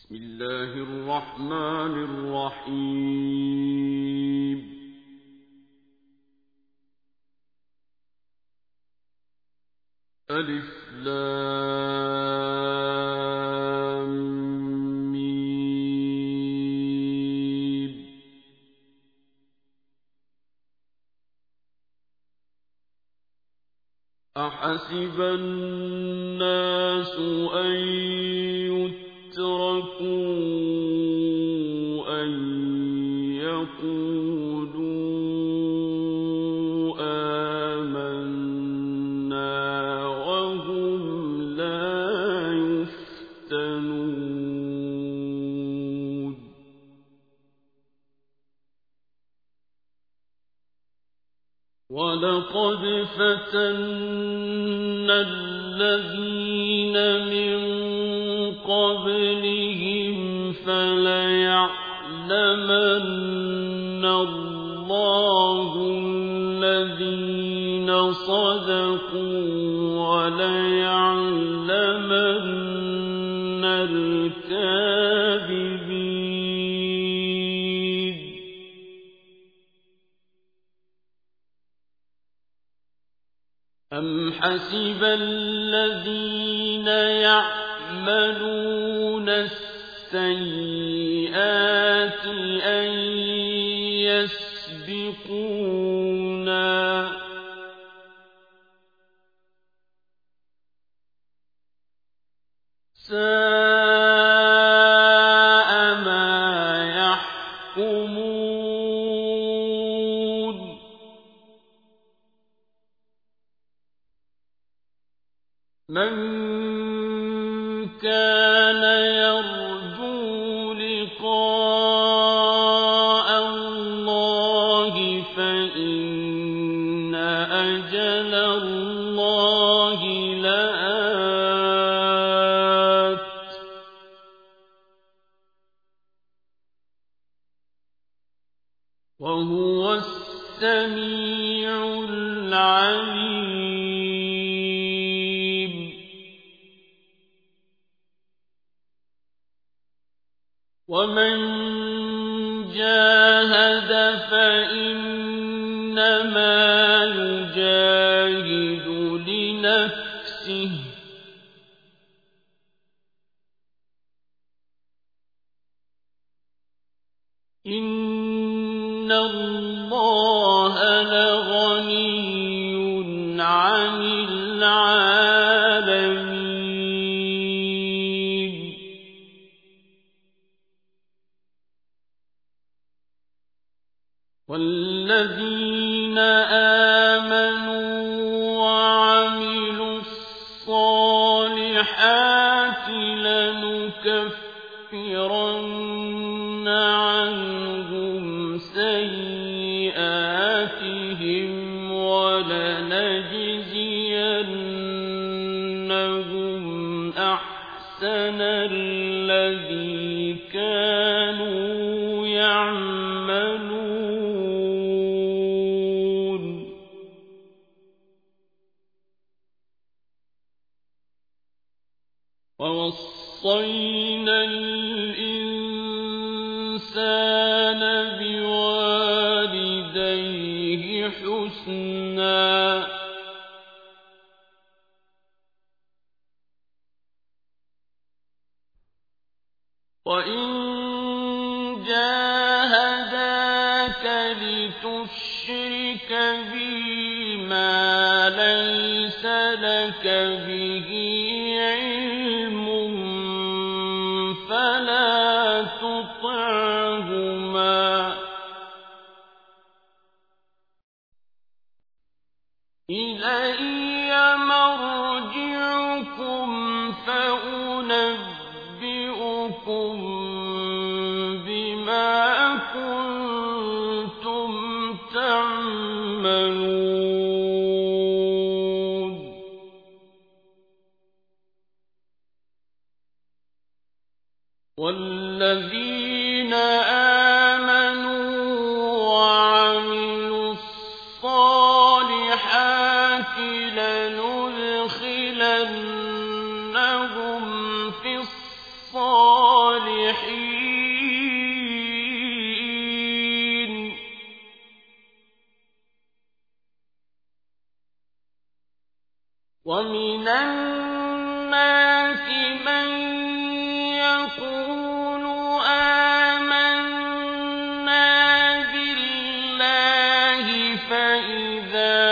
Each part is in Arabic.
بسم الله الرحمن الرحيم ألف لام ميم أحسب الناس أن يتركوا أن يقولوا آمنا وهم لا يفتنون ولقد فتنا الذين من قبلهم فليعلمن الله الذين صدقوا وليعلمن الكاذبين أم حسب الذين يعملون السيئات أن يسبقونا ساء ما يحكمون من كان يرجو لقاء الله فإن أجل الله لآت وهو السميع العليم ومن جاهد فإنما يجاهد لنفسه إن الله لغني عن العالمين والذين آمنوا وعملوا الصالحات لنكفرن عنهم سيئاتهم ولنجزينهم أحسن الذي كانوا يعملون ووصينا الإنسان بوالديه حسنا وإن جاهداك لتشرك بي ما ليس لك به علم فلا تطعهما إلي مرجعكم فأنبئكم بما كنتم تعملون والذين آمنوا وعملوا الصالحات لندخلنهم في الصالحات الصالحين ومن الناس من يقول آمنا بالله فإذا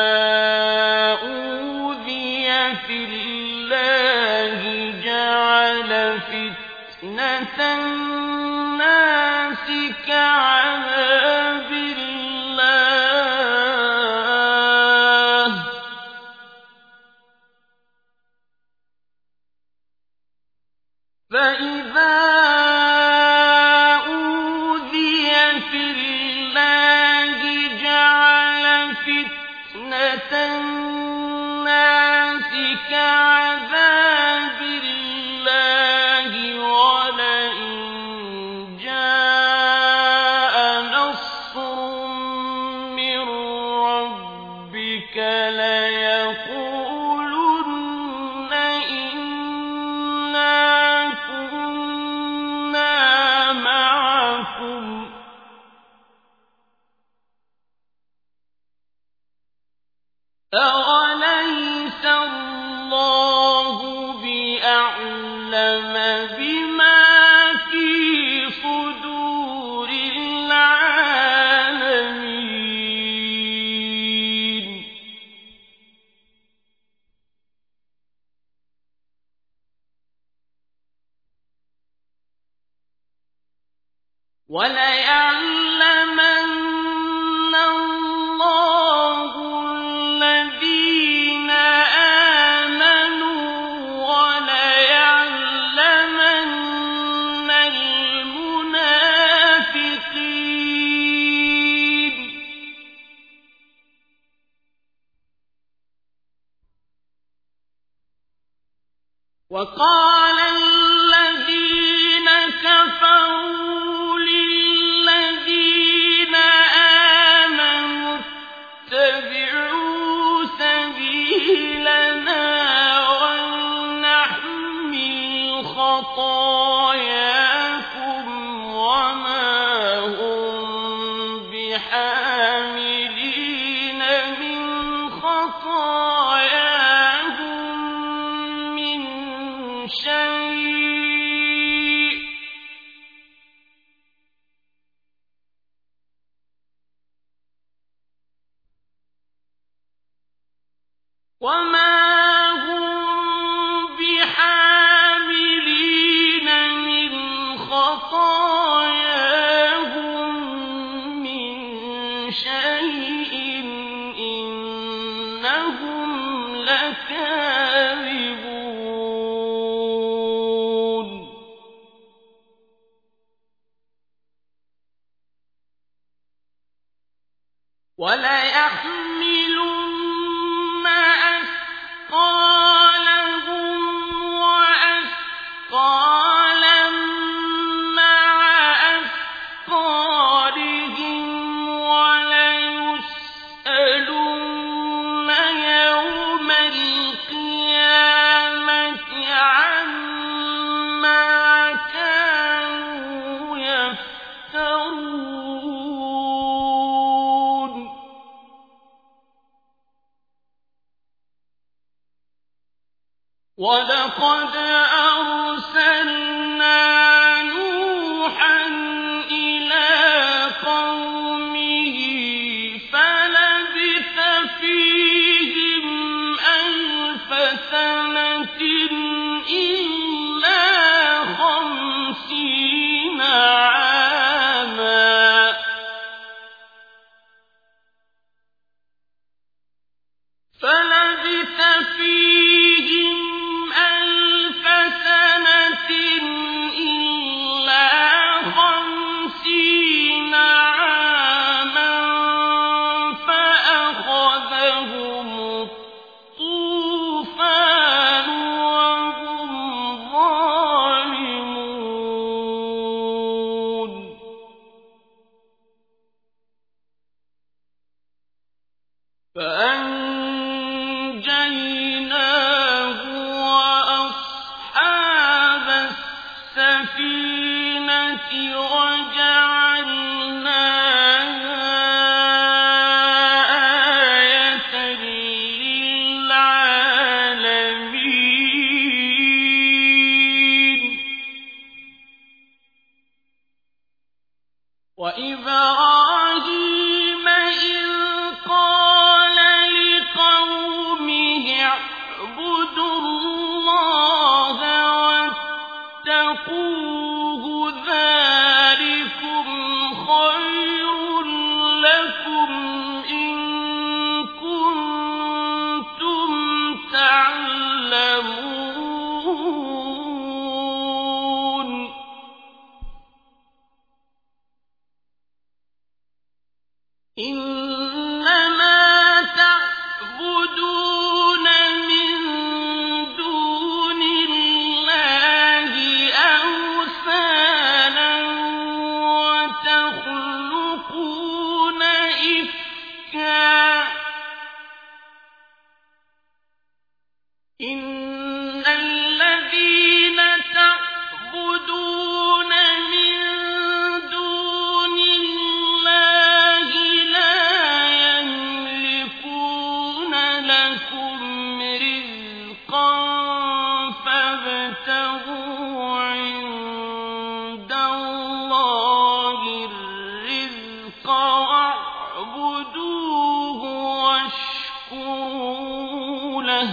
أوذي في الله جعل فتنة الناس كعذاب الله فإذا أوذي في الله جعل فتنة الناس كعذاب الله ولئن جاء نصر من ربك ليقولن إنا كنا معكم أوليس الله بأعلم بما في صدور العالمين وليعلمن الله الذين آمنوا وليعلمن المنافقين وقال الذين كفروا للذين آمنوا اتبعوا سبيلنا ولنحمل خطاياكم وما هم بحاملين من خطاياهم من شيء وما هم بحاملين من خطاياهم من شيء إنهم لكاذبون وليحملن أثقالهم وأثقالا مع أثقالهم وليسألن يوم القيامة عما كانوا يفترون ولقد أرسلنا نوحا إلى قومه فلبث فيهم 1000 سنة إلا 50 عاما فلبث فيهم 1000 سنة المدينة وجعلناها آية للعالمين وإبراهيم إذ قال لقومه اعبدوا الله واتقوه ذلكم خير لكم إن كنتم تعلمون إنما تعبدون من دون الله أوثانا وتخلقون إفكا إن الذين تعبدون من دون الله لا يملكون لكم رزقا فابتغوا عند الله الرزق واعبدوه واشكروا له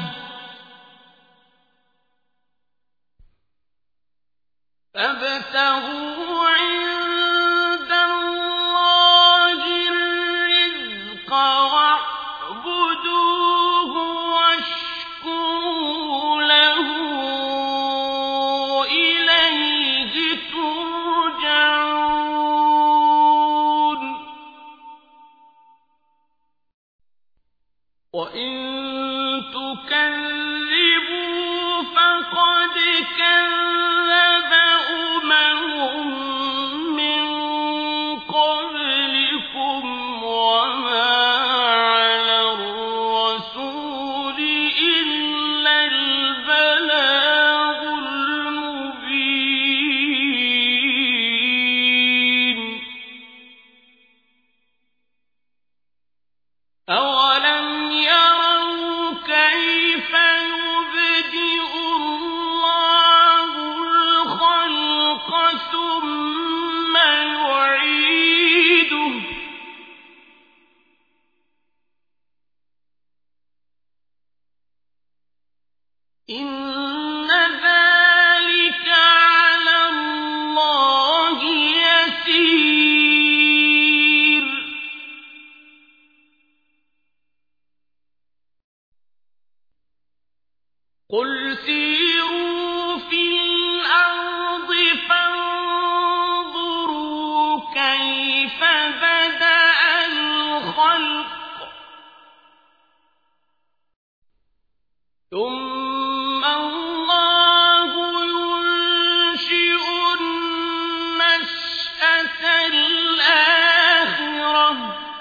فابتغوا عند الله الرزق واعبدوه واشكروا له إليه ترجعون وإن تكذبوا فقد كذب من قبلكم وما على الرسول إلا البلاغ المبين أولم يروا كيف يبدئ الله الخلق ثم يعيده إن ذلك على الله يسير قل سيروا في الأرض فانظروا كيف بدأ الخلق ثم الله ينشئ النشأة الآخرة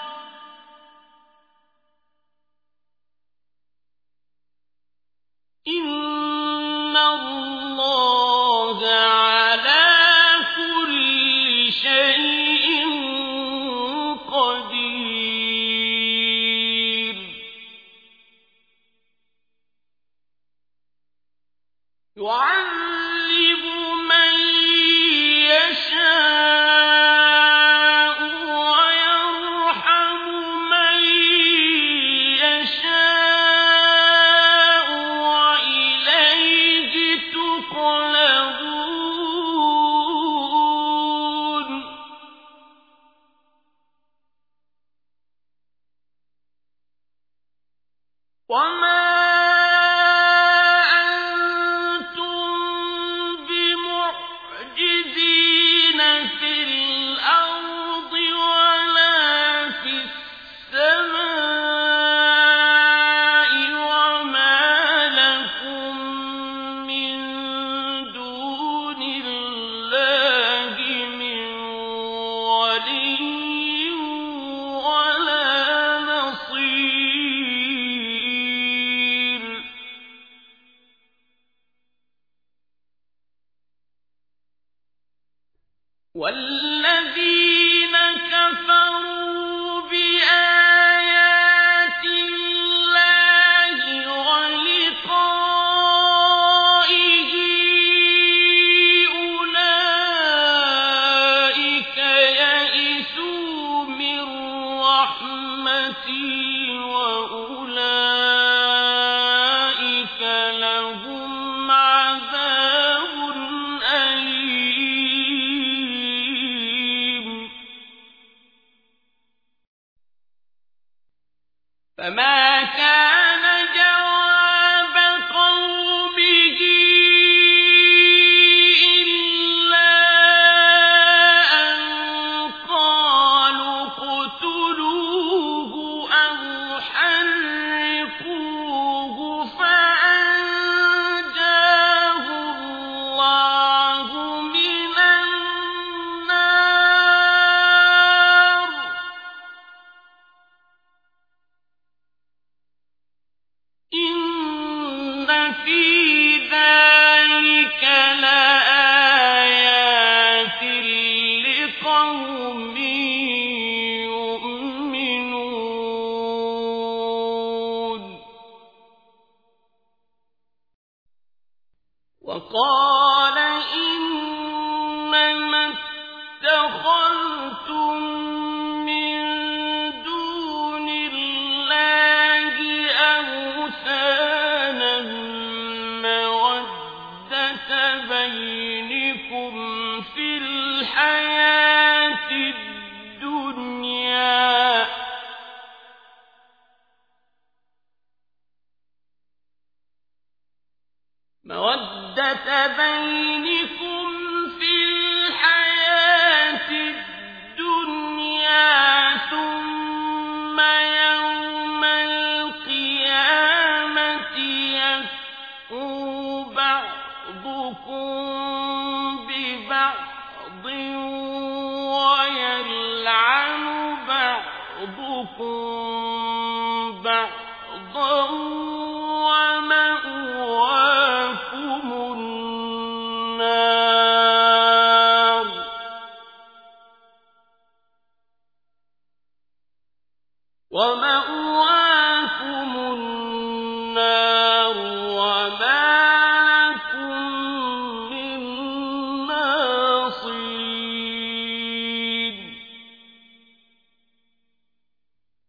إن الله على كل شيء قدير. والذين كفروا بآيات الله ولقائه أولئك يئسوا من رحمتي وأولئك لهم عذاب أليم فما كان جواب قومه إلا أن قالوا اقتلوه أو حرقوه فأنجاه الله من النار إن في ذلك لآيات لقوم يؤمنون وقال إنما اتخذتم من دون الله أوثانا مودة بينكم في الحياة الدنيا ثم يوم القيامة يكفر بعضكم